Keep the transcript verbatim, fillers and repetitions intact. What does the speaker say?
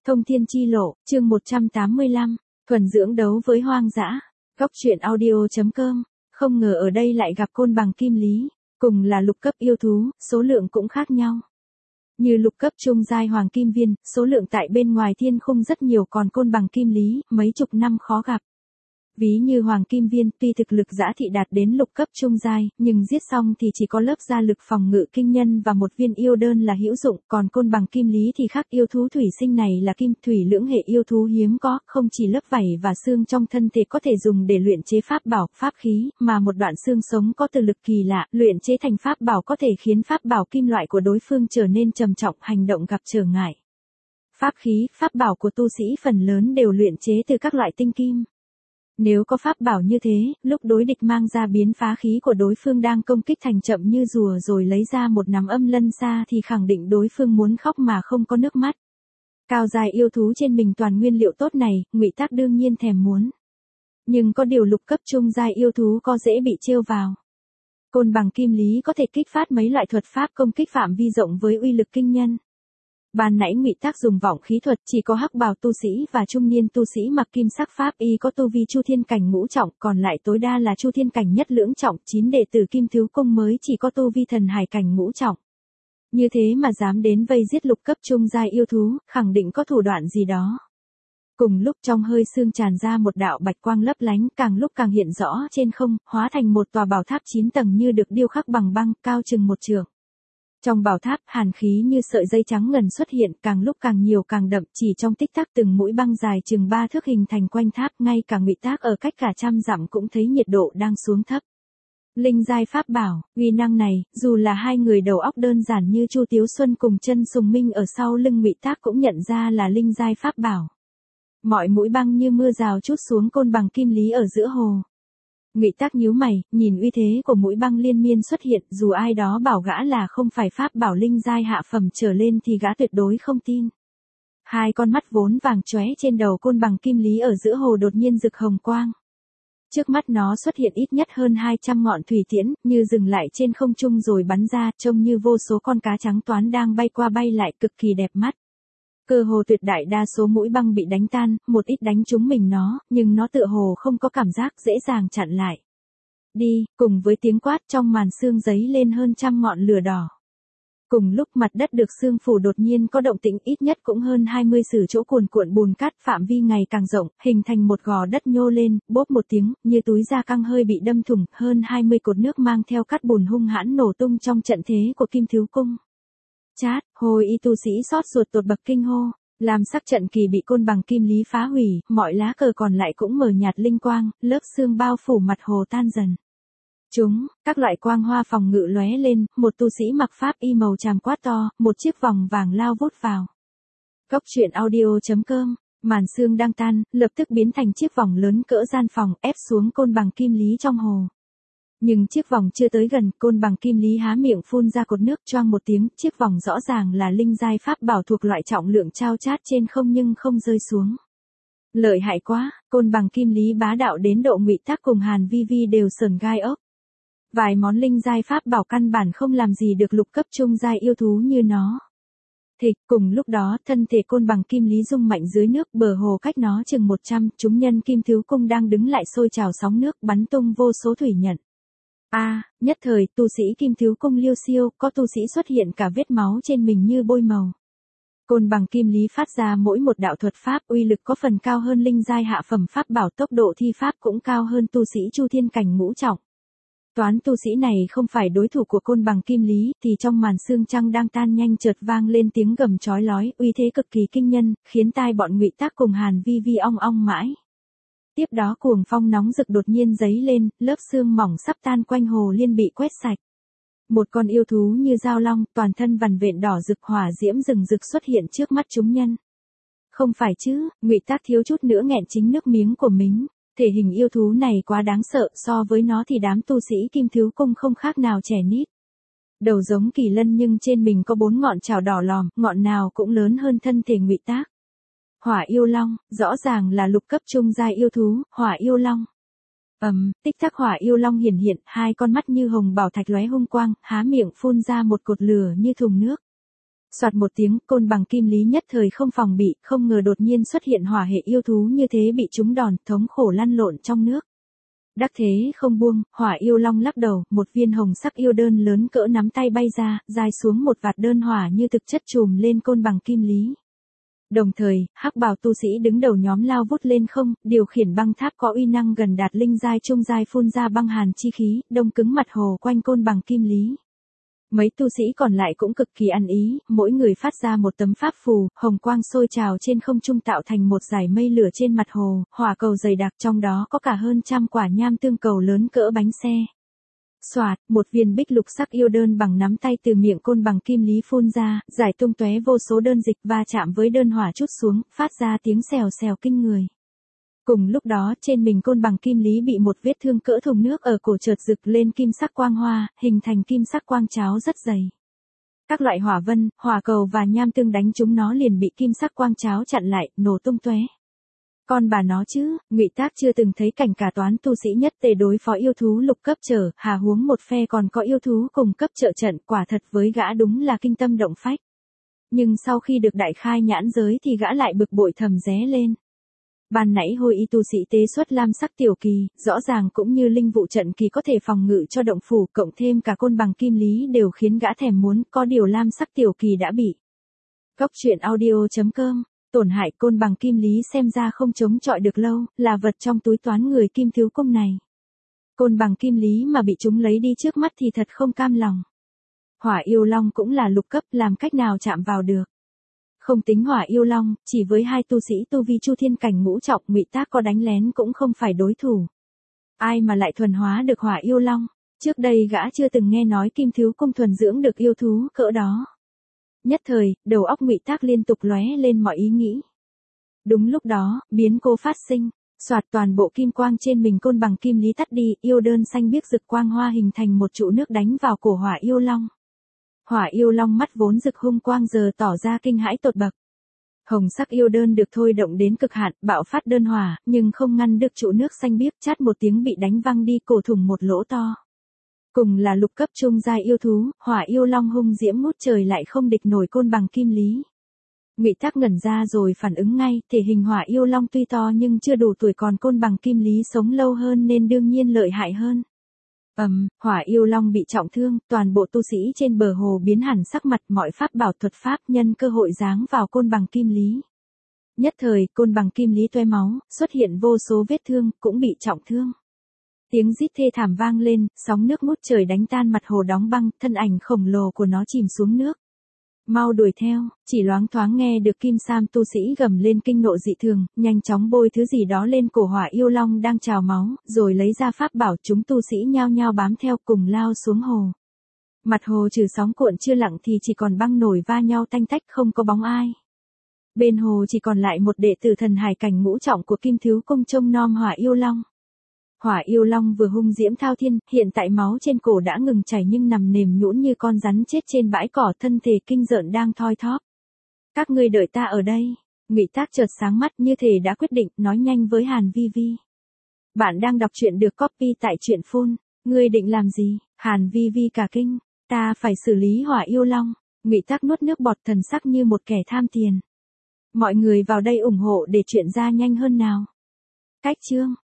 Thông thiên chi lộ, chương một trăm tám mươi lăm, thuần dưỡng đấu với hoang dã. Góc truyện audio chấm com, không ngờ ở đây lại gặp côn bằng kim lý, cùng là lục cấp yêu thú, số lượng cũng khác nhau. Như lục cấp trung giai hoàng kim viên, số lượng tại bên ngoài thiên khung rất nhiều, còn côn bằng kim lý, mấy chục năm khó gặp. Ví như hoàng kim viên, tuy thực lực dã thị đạt đến lục cấp trung giai, nhưng giết xong thì chỉ có lớp gia lực phòng ngự kinh nhân và một viên yêu đơn là hữu dụng, còn côn bằng kim lý thì khác, yêu thú thủy sinh này là kim thủy lưỡng hệ yêu thú hiếm có, không chỉ lớp vảy và xương trong thân thể có thể dùng để luyện chế pháp bảo, pháp khí, mà một đoạn xương sống có từ lực kỳ lạ, luyện chế thành pháp bảo có thể khiến pháp bảo kim loại của đối phương trở nên trầm trọng, hành động gặp trở ngại. Pháp khí, pháp bảo của tu sĩ phần lớn đều luyện chế từ các loại tinh kim. Nếu có pháp bảo như thế, lúc đối địch mang ra biến phá khí của đối phương đang công kích thành chậm như rùa rồi lấy ra một nắm âm lân xa thì khẳng định đối phương muốn khóc mà không có nước mắt. Cao dài yêu thú trên mình toàn nguyên liệu tốt này, Ngụy Tác đương nhiên thèm muốn. Nhưng có điều lục cấp trung giai yêu thú có dễ bị trêu vào. Côn bằng kim lý có thể kích phát mấy loại thuật pháp công kích phạm vi rộng với uy lực kinh nhân. Ban nãy Ngụy Tác dùng vọng khí thuật, chỉ có hắc bào tu sĩ và trung niên tu sĩ mặc kim sắc pháp y có tu vi chu thiên cảnh ngũ trọng, còn lại tối đa là chu thiên cảnh nhất lưỡng trọng, chín đệ tử Kim Thiếu Cung mới chỉ có tu vi thần hải cảnh ngũ trọng. Như thế mà dám đến vây giết lục cấp trung giai yêu thú, khẳng định có thủ đoạn gì đó. Cùng lúc trong hơi xương tràn ra một đạo bạch quang lấp lánh, càng lúc càng hiện rõ trên không, hóa thành một tòa bảo tháp chín tầng như được điêu khắc bằng băng, cao chừng một trượng. Trong bảo tháp, hàn khí như sợi dây trắng ngần xuất hiện, càng lúc càng nhiều càng đậm, chỉ trong tích tắc từng mũi băng dài chừng ba thước hình thành quanh tháp, ngay cả Ngụy Tác ở cách cả trăm dặm cũng thấy nhiệt độ đang xuống thấp. Linh giai pháp bảo, uy năng này, dù là hai người đầu óc đơn giản như Chu Tiếu Xuân cùng Chân Sùng Minh ở sau lưng Ngụy Tác cũng nhận ra là linh giai pháp bảo. Mọi mũi băng như mưa rào trút xuống côn bằng kim lý ở giữa hồ. Ngụy Tác nhíu mày, nhìn uy thế của mũi băng liên miên xuất hiện, dù ai đó bảo gã là không phải pháp bảo linh giai hạ phẩm trở lên thì gã tuyệt đối không tin. Hai con mắt vốn vàng chóe trên đầu côn bằng kim lý ở giữa hồ đột nhiên rực hồng quang. Trước mắt nó xuất hiện ít nhất hơn hai trăm ngọn thủy tiễn, như dừng lại trên không trung rồi bắn ra, trông như vô số con cá trắng toán đang bay qua bay lại, cực kỳ đẹp mắt. Cơ hồ tuyệt đại đa số mũi băng bị đánh tan, một ít đánh trúng mình nó, nhưng nó tựa hồ không có cảm giác, dễ dàng chặn lại. Đi, cùng với tiếng quát trong màn sương giấy lên hơn trăm ngọn lửa đỏ. Cùng lúc mặt đất được sương phủ đột nhiên có động tĩnh, ít nhất cũng hơn hai mươi sử chỗ cuồn cuộn bùn cát, phạm vi ngày càng rộng, hình thành một gò đất nhô lên, bốp một tiếng, như túi da căng hơi bị đâm thủng, hơn hai mươi cột nước mang theo cát bùn hung hãn nổ tung trong trận thế của Kim Thiếu Cung. Chát, hồi y tu sĩ xót ruột tột bậc kinh hô, làm sắc trận kỳ bị côn bằng kim lý phá hủy, mọi lá cờ còn lại cũng mờ nhạt linh quang, lớp sương bao phủ mặt hồ tan dần. Chúng, các loại quang hoa phòng ngự lóe lên, một tu sĩ mặc pháp y màu tràm quát to, một chiếc vòng vàng lao vút vào. Góc truyện audio chấm com, màn sương đang tan, lập tức biến thành chiếc vòng lớn cỡ gian phòng, ép xuống côn bằng kim lý trong hồ. Nhưng chiếc vòng chưa tới gần, côn bằng kim lý há miệng phun ra cột nước, choang một tiếng, chiếc vòng rõ ràng là linh giai pháp bảo thuộc loại trọng lượng trao chát trên không nhưng không rơi xuống. Lợi hại quá, côn bằng kim lý bá đạo đến độ Ngụy Tác cùng Hàn Vi Vi đều sởn gai ốc. Vài món linh giai pháp bảo căn bản không làm gì được lục cấp trung giai yêu thú như nó. Thịch, cùng lúc đó, thân thể côn bằng kim lý rung mạnh dưới nước, bờ hồ cách nó chừng một trăm, chúng nhân Kim Thiếu Cung đang đứng lại sôi trào sóng nước, bắn tung vô số thủy nhận. A, à, nhất thời, tu sĩ Kim Thiếu Cung liêu xiêu, có tu sĩ xuất hiện cả vết máu trên mình như bôi màu. Côn bằng kim lý phát ra mỗi một đạo thuật pháp, uy lực có phần cao hơn linh giai hạ phẩm pháp bảo, tốc độ thi pháp cũng cao hơn tu sĩ chu thiên cảnh ngũ trọng. Toán tu sĩ này không phải đối thủ của côn bằng kim lý, thì trong màn sương trăng đang tan nhanh chợt vang lên tiếng gầm chói lói, uy thế cực kỳ kinh nhân, khiến tai bọn Ngụy Tác cùng Hàn Vi Vi ong ong mãi. Tiếp đó cuồng phong nóng rực đột nhiên giấy lên, lớp sương mỏng sắp tan quanh hồ liên bị quét sạch. Một con yêu thú như dao long, toàn thân vằn vện đỏ rực hỏa diễm rừng rực xuất hiện trước mắt chúng nhân. Không phải chứ, Ngụy Tác thiếu chút nữa nghẹn chính nước miếng của mình. Thể hình yêu thú này quá đáng sợ, so với nó thì đám tu sĩ Kim Thiếu Cung không khác nào trẻ nít. Đầu giống kỳ lân nhưng trên mình có bốn ngọn trảo đỏ lòm, ngọn nào cũng lớn hơn thân thể Ngụy Tác. Hỏa yêu long, rõ ràng là lục cấp trung giai yêu thú, hỏa yêu long. Ầm, um, tích tắc hỏa yêu long hiển hiện, hai con mắt như hồng bảo thạch lóe hung quang, há miệng phun ra một cột lửa như thùng nước. Soạt một tiếng, côn bằng kim lý nhất thời không phòng bị, không ngờ đột nhiên xuất hiện hỏa hệ yêu thú như thế bị trúng đòn, thống khổ lăn lộn trong nước. Đắc thế không buông, hỏa yêu long lắc đầu, một viên hồng sắc yêu đơn lớn cỡ nắm tay bay ra, dài xuống một vạt đơn hỏa như thực chất trùm lên côn bằng kim lý. Đồng thời, hắc bào tu sĩ đứng đầu nhóm lao vút lên không, điều khiển băng tháp có uy năng gần đạt linh giai trung giai phun ra băng hàn chi khí, đông cứng mặt hồ quanh côn bằng kim lý. Mấy tu sĩ còn lại cũng cực kỳ ăn ý, mỗi người phát ra một tấm pháp phù, hồng quang sôi trào trên không trung tạo thành một dải mây lửa trên mặt hồ, hỏa cầu dày đặc trong đó có cả hơn trăm quả nham tương cầu lớn cỡ bánh xe. Soạt, một viên bích lục sắc yêu đơn bằng nắm tay từ miệng côn bằng kim lý phun ra, giải tung tóe vô số đơn dịch va chạm với đơn hỏa chút xuống, phát ra tiếng xèo xèo kinh người. Cùng lúc đó trên mình côn bằng kim lý bị một vết thương cỡ thùng nước ở cổ chợt rực lên kim sắc quang hoa, hình thành kim sắc quang cháo rất dày. Các loại hỏa vân, hỏa cầu và nham tương đánh chúng nó liền bị kim sắc quang cháo chặn lại, nổ tung tóe. Con bà nó chứ, Ngụy Tác chưa từng thấy cảnh cả toán tu sĩ nhất tề đối phó yêu thú lục cấp trở, hà huống một phe còn có yêu thú cùng cấp trợ trận, quả thật với gã đúng là kinh tâm động phách. Nhưng sau khi được đại khai nhãn giới thì gã lại bực bội thầm ré lên. Ban nãy hôi y tu sĩ tế xuất lam sắc tiểu kỳ, rõ ràng cũng như linh vụ trận kỳ có thể phòng ngự cho động phủ, cộng thêm cả côn bằng kim lý đều khiến gã thèm muốn, có điều lam sắc tiểu kỳ đã bị. Góc truyện audio chấm com, tổn hại côn bằng kim lý xem ra không chống chọi được lâu, là vật trong túi toán người Kim Thiếu Cung này. Côn bằng kim lý mà bị chúng lấy đi trước mắt thì thật không cam lòng. Hỏa yêu long cũng là lục cấp, làm cách nào chạm vào được. Không tính hỏa yêu long, chỉ với hai tu sĩ tu vi chu thiên cảnh ngũ trọng, Ngụy Tác có đánh lén cũng không phải đối thủ. Ai mà lại thuần hóa được hỏa yêu long, trước đây gã chưa từng nghe nói Kim Thiếu Cung thuần dưỡng được yêu thú cỡ đó. Nhất thời, đầu óc Ngụy Tác liên tục lóe lên mọi ý nghĩ. Đúng lúc đó, biến cố phát sinh, soạt toàn bộ kim quang trên mình côn bằng kim lý tắt đi, yêu đơn xanh biếc rực quang hoa hình thành một trụ nước đánh vào cổ hỏa yêu long. Hỏa yêu long mắt vốn rực hung quang giờ tỏ ra kinh hãi tột bậc. Hồng sắc yêu đơn được thôi động đến cực hạn, bạo phát đơn hỏa, nhưng không ngăn được trụ nước xanh biếc, chát một tiếng bị đánh văng đi, cổ thủng một lỗ to. Cùng là lục cấp trung giai yêu thú, hỏa yêu long hung diễm ngút trời lại không địch nổi côn bằng kim lý. Ngụy Tác ngẩn ra rồi phản ứng ngay, thể hình hỏa yêu long tuy to nhưng chưa đủ tuổi, còn côn bằng kim lý sống lâu hơn nên đương nhiên lợi hại hơn. Ầm, um, hỏa yêu long bị trọng thương, toàn bộ tu sĩ trên bờ hồ biến hẳn sắc mặt, mọi pháp bảo thuật pháp nhân cơ hội giáng vào côn bằng kim lý. Nhất thời, côn bằng kim lý toe máu, xuất hiện vô số vết thương, cũng bị trọng thương. Tiếng rít thê thảm vang lên, sóng nước ngút trời đánh tan mặt hồ đóng băng, thân ảnh khổng lồ của nó chìm xuống nước. Mau đuổi theo, chỉ loáng thoáng nghe được kim sam tu sĩ gầm lên kinh nộ dị thường, nhanh chóng bôi thứ gì đó lên cổ hỏa yêu long đang trào máu, rồi lấy ra pháp bảo, chúng tu sĩ nhao nhao bám theo cùng lao xuống hồ. Mặt hồ trừ sóng cuộn chưa lặng thì chỉ còn băng nổi va nhau tanh tách, không có bóng ai. Bên hồ chỉ còn lại một đệ tử thần hải cảnh ngũ trọng của Kim Thiếu Cung trông nom hỏa yêu long. Hỏa yêu long vừa hung diễm thao thiên, hiện tại máu trên cổ đã ngừng chảy nhưng nằm nềm nhũn như con rắn chết trên bãi cỏ, thân thể kinh rợn đang thoi thóp. Các ngươi đợi ta ở đây. Ngụy Tác chợt sáng mắt như thể đã quyết định, nói nhanh với Hàn Vi Vi. Bạn đang đọc truyện được copy tại truyện phun. Ngươi định làm gì? Hàn Vi Vi cả kinh. Ta phải xử lý hỏa yêu long. Ngụy Tác nuốt nước bọt, thần sắc như một kẻ tham tiền. Mọi người vào đây ủng hộ để chuyện ra nhanh hơn nào. Cách chương.